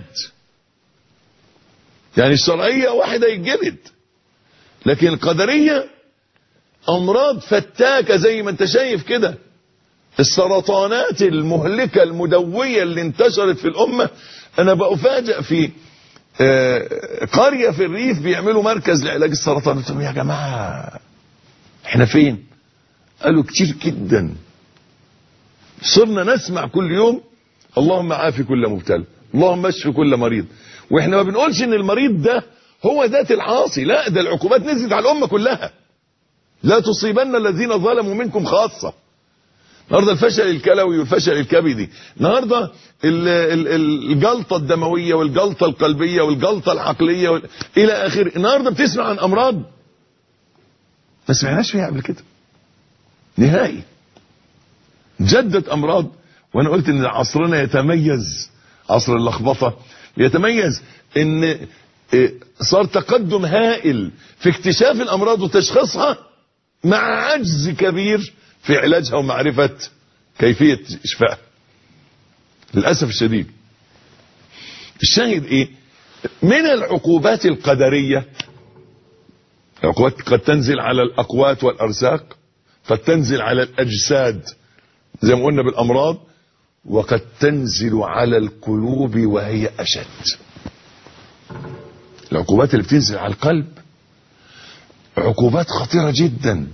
يعني الشرعية واحدة يتجلد، لكن القدرية أمراض فتاكة زي ما انت شايف كده. السرطانات المهلكة المدوية اللي انتشرت في الأمة. أنا بأفاجأ في قرية في الريف بيعملوا مركز لعلاج السرطان. قلت لهم: يا جماعة احنا فين؟ قالوا: كتير جدا. صرنا نسمع كل يوم: اللهم عافي كل مبتلى، اللهم اشف كل مريض. واحنا ما بنقولش ان المريض ده هو ذات العاصي، لا، ده العقوبات نزلت على الأمة كلها. لا تصيبن الذين ظلموا منكم خاصة. النهارده الفشل الكلوي والفشل الكبدي، النهارده الجلطة الدموية والجلطة القلبية والجلطة العقلية إلى آخره. النهارده بتسمع عن أمراض ما سمعناش فيها قبل كده نهائي. جدت أمراض. وأنا قلت إن عصرنا يتميز، عصر اللخبطة يتميز إن صار تقدم هائل في اكتشاف الأمراض وتشخيصها، مع عجز كبير في علاجها ومعرفة كيفية إشفائها للأسف الشديد. الشاهد إيه؟ من العقوبات القدرية، العقوبات قد تنزل على الأقوات والأرزاق، قد تنزل على الأجساد زي ما قلنا بالأمراض، وقد تنزل على القلوب وهي أشد. العقوبات اللي بتنزل على القلب عقوبات خطيرة جدا،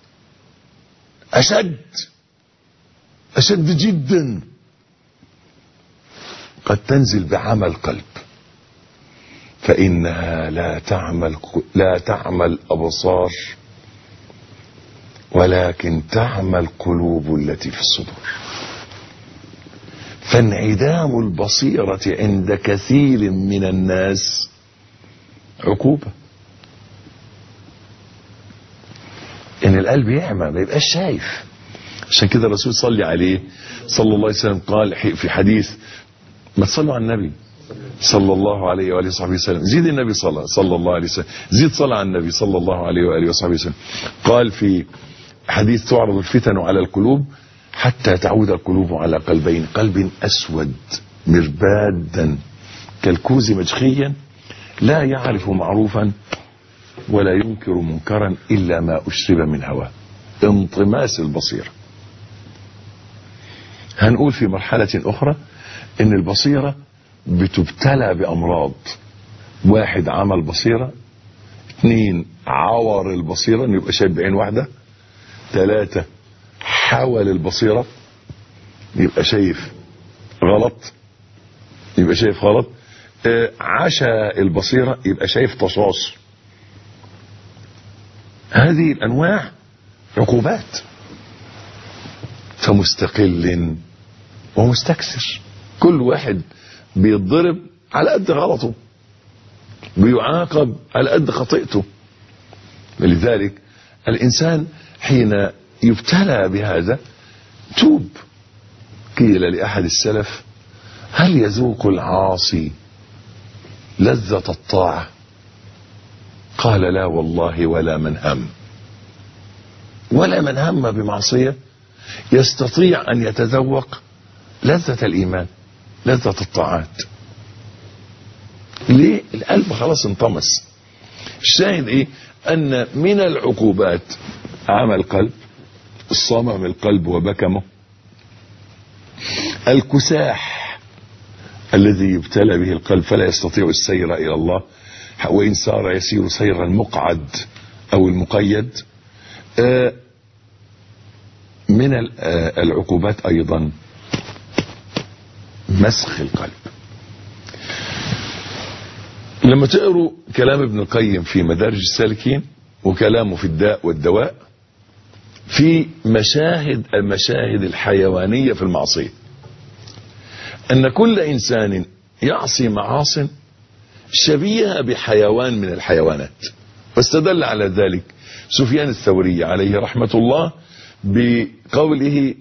أشد جدا. قد تنزل بعمى القلب، فإنها لا تعمى الأبصار ولكن تعمى القلوب التي في الصدور. فانعدام البصيرة عند كثير من الناس عقوبة. ان القلب يعمى، ما يبقاش شايف. عشان كده الرسول صلى عليه صلى الله عليه وسلم قال في حديث: ما تصلوا على النبي صلى الله عليه وآله وصحبه وسلم، زيد النبي صلى الله عليه وسلم، زيد صلى على النبي صلى الله عليه وآله وصحبه وسلم. قال في حديث: تعرض الفتن على القلوب حتى تعود القلوب على قلبين، قلب أسود مربادا كالكوز مجخيا لا يعرف معروفا ولا ينكر منكرا إلا ما أشرب من هواه. انطماس البصيرة. هنقول في مرحلة أخرى إن البصيرة بتبتلى بأمراض. 1 عمى البصيرة، 2 عور البصيرة إنه يبقى شايف بعين واحدة، 3 حول البصيرة يبقى شايف غلط، عشى البصيرة يبقى شايف تصاص. هذه الأنواع عقوبات. فمستقل ومستكثر، كل واحد بيتضرب على قد غلطه، بيعاقب على قد خطيئته. ولذلك الإنسان حين يبتلى بهذا توب. قيل لأحد السلف: هل يذوق العاصي لذة الطاعة؟ قال: لا والله، ولا من هم بمعصية يستطيع أن يتذوق لذة الإيمان، لذة الطاعات. ليه؟ القلب خلاص انطمس. الشاهد ايه؟ أن من العقوبات عمى القلب، الصمم القلب وبكمه، الكساح الذي يبتلى به القلب فلا يستطيع السير إلى الله، وإن سار يسير سير المقعد أو المقيد. من العقوبات أيضا مسخ القلب. لما تقروا كلام ابن القيم في مدارج السالكين وكلامه في الداء والدواء، في المشاهد الحيوانية في المعصية، أن كل إنسان يعصي معاصٍ شبيهة بحيوان من الحيوانات. واستدل على ذلك سفيان الثوري عليه رحمة الله بقوله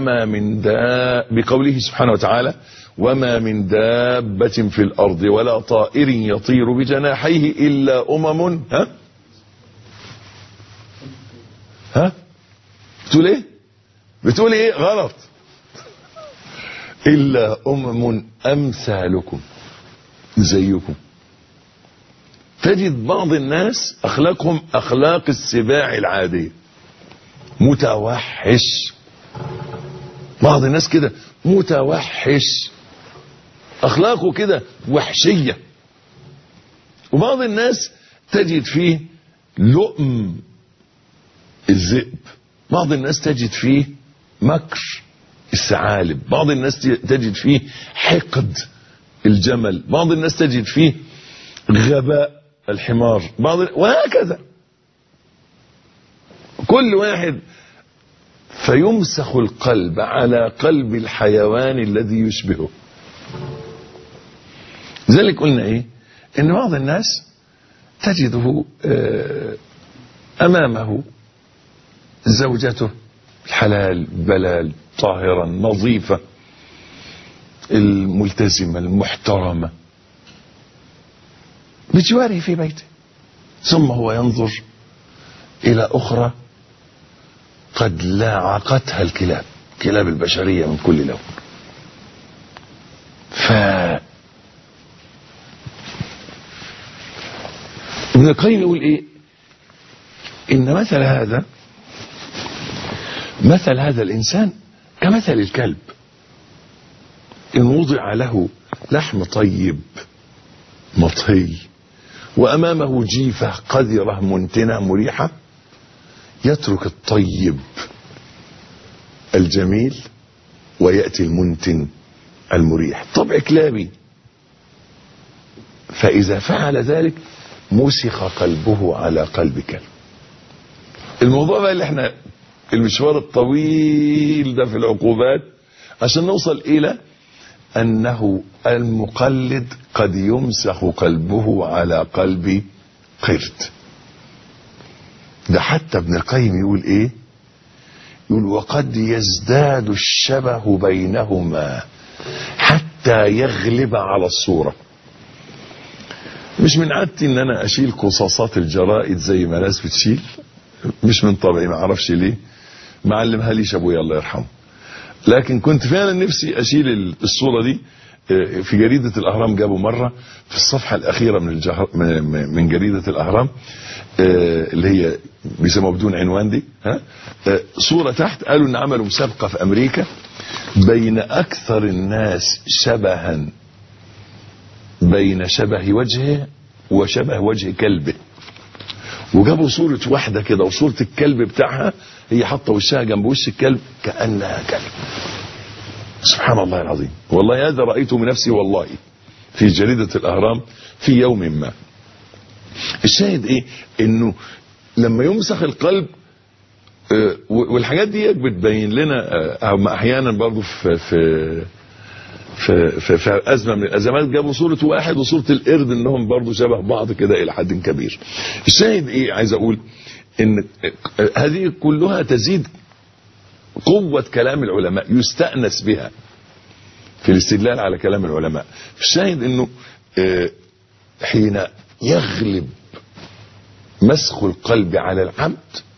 سبحانه وتعالى: وما من دابة في الأرض ولا طائر يطير بجناحيه إلا أمم بتقول ايه غلط، إلا أمم أمثالكم، زيكم. تجد بعض الناس أخلاقهم أخلاق السباع العادية، متوحش. بعض الناس كده متوحش، أخلاقه كده وحشية. وبعض الناس تجد فيه لؤم الذئب، بعض الناس تجد فيه مكر الثعالب، بعض الناس تجد فيه حقد الجمل، بعض الناس تجد فيه غباء الحمار، وهكذا كل واحد. فيمسخ القلب على قلب الحيوان الذي يشبهه. لذلك قلنا ايه؟ ان بعض الناس تجده امامه زوجته الحلال بلال طاهرا نظيفة الملتزمة المحترمة بجواره في بيته، ثم هو ينظر إلى أخرى قد لاعقتها الكلاب، كلاب البشرية من كل لون. ابن القيم يقول ايه؟ ان مثل هذا الانسان كمثل الكلب ان وضع له لحم طيب مطهي وامامه جيفة قذرة منتنة مريحة، يترك الطيب الجميل ويأتي المنتن المريح، طبع كلابي. فإذا فعل ذلك مسخ قلبه على قلب كلب. الموضوع بقى اللي احنا المشوار الطويل ده في العقوبات عشان نوصل إلى أنه المقلد قد يمسخ قلبه على قلب قرد. ده حتى ابن القيم يقول ايه؟ يقول وقد يزداد الشبه بينهما حتى يغلب على الصورة. مش من عادتي ان انا اشيل قصاصات الجرائد زي ما ناس بتشيل، مش من طبعي، ما اعرفش ليه، معلمها ليش ابويا الله يرحمه. لكن كنت فعلا نفسي اشيل الصورة دي في جريدة الأهرام جابوا مرة في الصفحة الأخيرة من جريدة الأهرام اللي هي بيسموها بدون عنوان دي، صورة تحت قالوا إن عملوا مسابقة في أمريكا بين أكثر الناس شبها بين شبه وجهه وشبه وجه كلبه، وجابوا صورة واحدة كده وصورة الكلب بتاعها هي حاطة وشها جنب وش الكلب كأنها كلب. سبحان الله العظيم. والله هذا رأيته من نفسي والله في جريدة الأهرام في يوم ما. الشاهد ايه؟ انه لما يمسخ القلب والحاجات دي بتبين لنا احيانا برضو في أزمة من الأزمات جابوا صورة واحد وصورة القرد انهم برضو شبه بعض كده الى حد كبير. الشاهد ايه عايز اقول؟ ان هذه كلها تزيد قوة كلام العلماء، يستأنس بها في الاستدلال على كلام العلماء. الشاهد انه حين يغلب مسخ القلب على العبد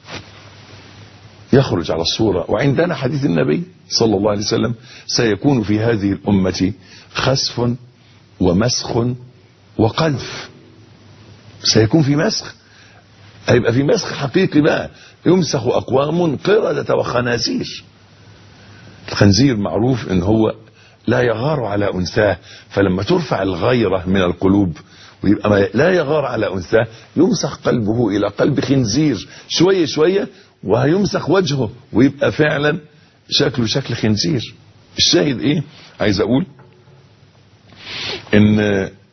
يخرج على الصورة. وعندنا حديث النبي صلى الله عليه وسلم: سيكون في هذه الأمة خسف ومسخ وقذف. سيكون في مسخ، هيبقى في مسخ حقيقي بقى، يمسخ أقوام قردة وخنازير. الخنزير معروف ان هو لا يغار على أنثاه، فلما ترفع الغيرة من القلوب ويبقى لا يغار على أنثاه يمسخ قلبه إلى قلب خنزير شوية شوية، وهيمسخ وجهه ويبقى فعلا شكله شكل خنزير. الشاهد ايه عايز اقول؟ ان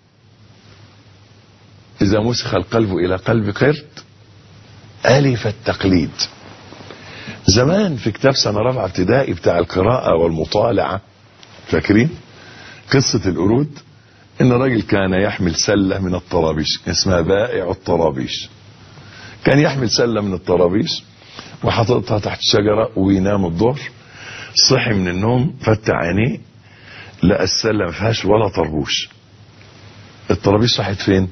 اذا مسخ القلب الى قلب قرد الف التقليد. زمان في كتاب سنة رابعة ابتدائي بتاع القراءة والمطالعة، فاكرين قصة القرود؟ ان راجل كان يحمل سلة من الطرابيش، اسمها بائع الطرابيش. كان يحمل سلة من الطرابيش وحطتها تحت شجرة وينام الظهر، صحي من النوم فتح عينيه لقى السلة ما فيهاش ولا طربوش. الطرابيش راحت فين؟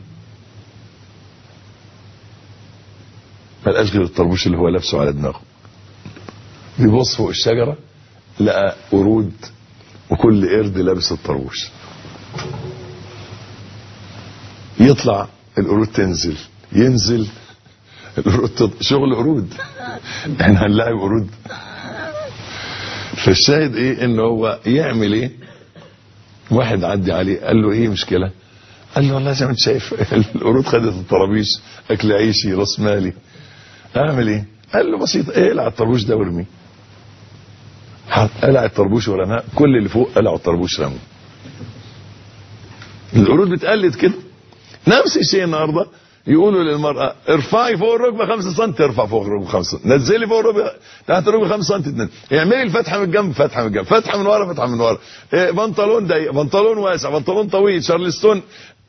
ما لقاش غير الطربوش اللي هو لابسه على دماغه. بيبص فوق الشجرة لقى قرود وكل قرد لابس الطربوش. يطلع القرود تنزل، ينزل القرود شغل قرود. احنا هنلاعب قرود. فالشاهد ايه؟ انه هو يعمل ايه؟ واحد عدي عليه قال له ايه مشكلة؟ قال له والله زي ما انت شايف القرود خدت الطرابيش، اكل عيشي راس مالي، اعمل ايه؟ قال له بسيط، ايه قلع الطربوش ده وارميه. قلع الطربوش ورماه، كل اللي فوق قلعوا الطربوش رموه. القرود بتقلد كده. نفس الشيء النهارده يقولوا للمرأة ارفعي فوق الركبة 5 سم، ترفع فوق الركبة 5 سم، نزلي فوق الركبة تحت الركبة 5 سم تنزل، اعملي الفتحة من الجنب، فتحة من الجنب، فتحة من ورا، فتحة من ورا، بنطلون ضيق، بنطلون واسع، بنطلون طويل، شارلستون.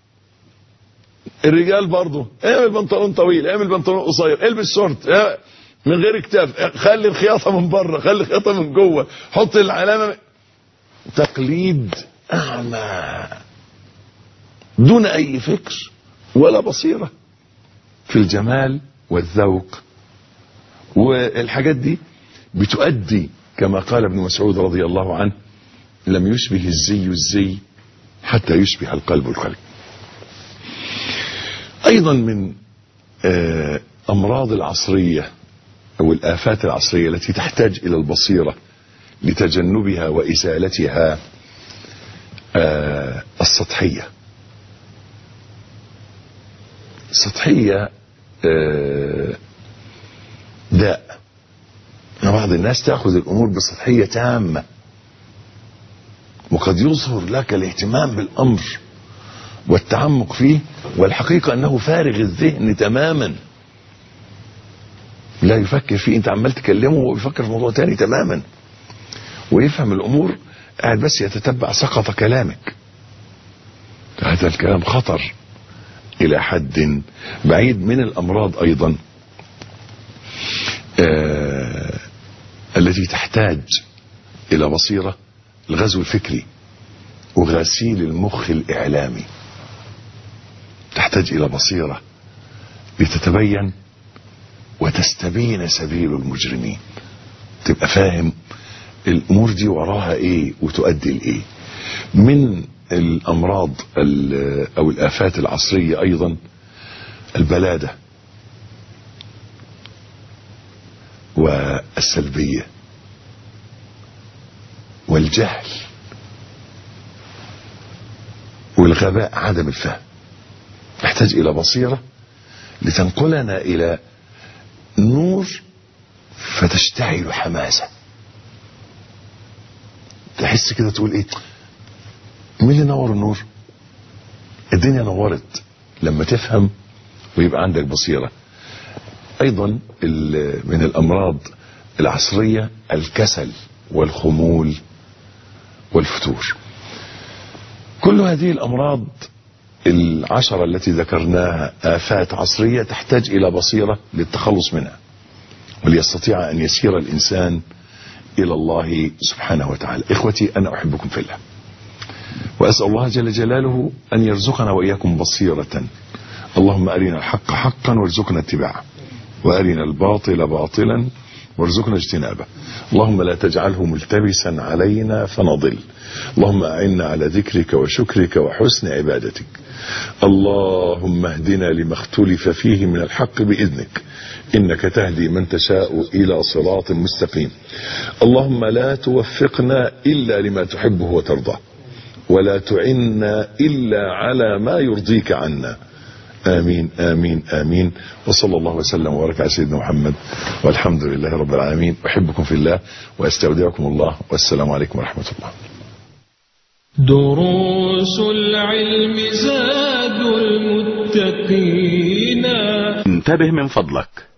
الرجال برضه اعمل بنطلون طويل، اعمل بنطلون قصير، البس شورت من غير كتاف، خلي الخياطة من بره، خلي الخياطة من جوه، حط العلامة. تقليد أعمى دون أي فكر ولا بصيرة في الجمال والذوق. والحاجات دي بتؤدي كما قال ابن مسعود رضي الله عنه: لم يشبه الزي الزي حتى يشبه القلب القلب. ايضا من امراض العصرية او الافات العصرية التي تحتاج الى البصيرة لتجنبها وازالتها السطحية. السطحية داء. بعض الناس تأخذ الأمور بسطحية تامة، وقد يظهر لك الاهتمام بالأمر والتعمق فيه، والحقيقة أنه فارغ الذهن تماما، لا يفكر فيه. أنت عمال تكلمه وهو بيفكر في موضوع تاني تماما، ويفهم الأمور قاعد بس يتتبع سقط كلامك. هذا الكلام خطر إلى حد بعيد. من الأمراض أيضا التي تحتاج إلى بصيرة الغزو الفكري وغسيل المخ الإعلامي. تحتاج إلى بصيرة لتتبين وتستبين سبيل المجرمين، تبقى فاهم الأمور دي وراها إيه وتؤدي لإيه. من الأمراض أو الآفات العصرية أيضا البلادة والسلبية والجهل والغباء، عدم الفهم. نحتاج إلى بصيرة لتنقلنا إلى نور فتشتعل حماسة. تحس كده تقول ايه، مين اللي نور النور؟ الدنيا نورت لما تفهم ويبقى عندك بصيرة. ايضا من الامراض العصرية الكسل والخمول والفتور. كل هذه الامراض العشرة التي ذكرناها آفات عصرية تحتاج الى بصيرة للتخلص منها، وليستطيع ان يسير الانسان الى الله سبحانه وتعالى. اخوتي، انا احبكم في الله، واسأل الله جل جلاله ان يرزقنا واياكم بصيرة. اللهم ارنا الحق حقا وارزقنا اتباعه، وارنا الباطل باطلا وارزقنا اجتنابه. اللهم لا تجعله ملتبسا علينا فنضل. اللهم اعنا على ذكرك وشكرك وحسن عبادتك. اللهم اهدنا لما اختلف فيه من الحق بإذنك، إنك تهدي من تشاء إلى صراط مستقيم. اللهم لا توفقنا إلا لما تحبه وترضاه، ولا تعنا إلا على ما يرضيك عنا. آمين آمين آمين. وصلى الله وسلم وبارك على سيدنا محمد، والحمد لله رب العالمين. أحبكم في الله وأستودعكم الله، والسلام عليكم ورحمة الله. دروس العلم زاد المتقين. انتبه من فضلك،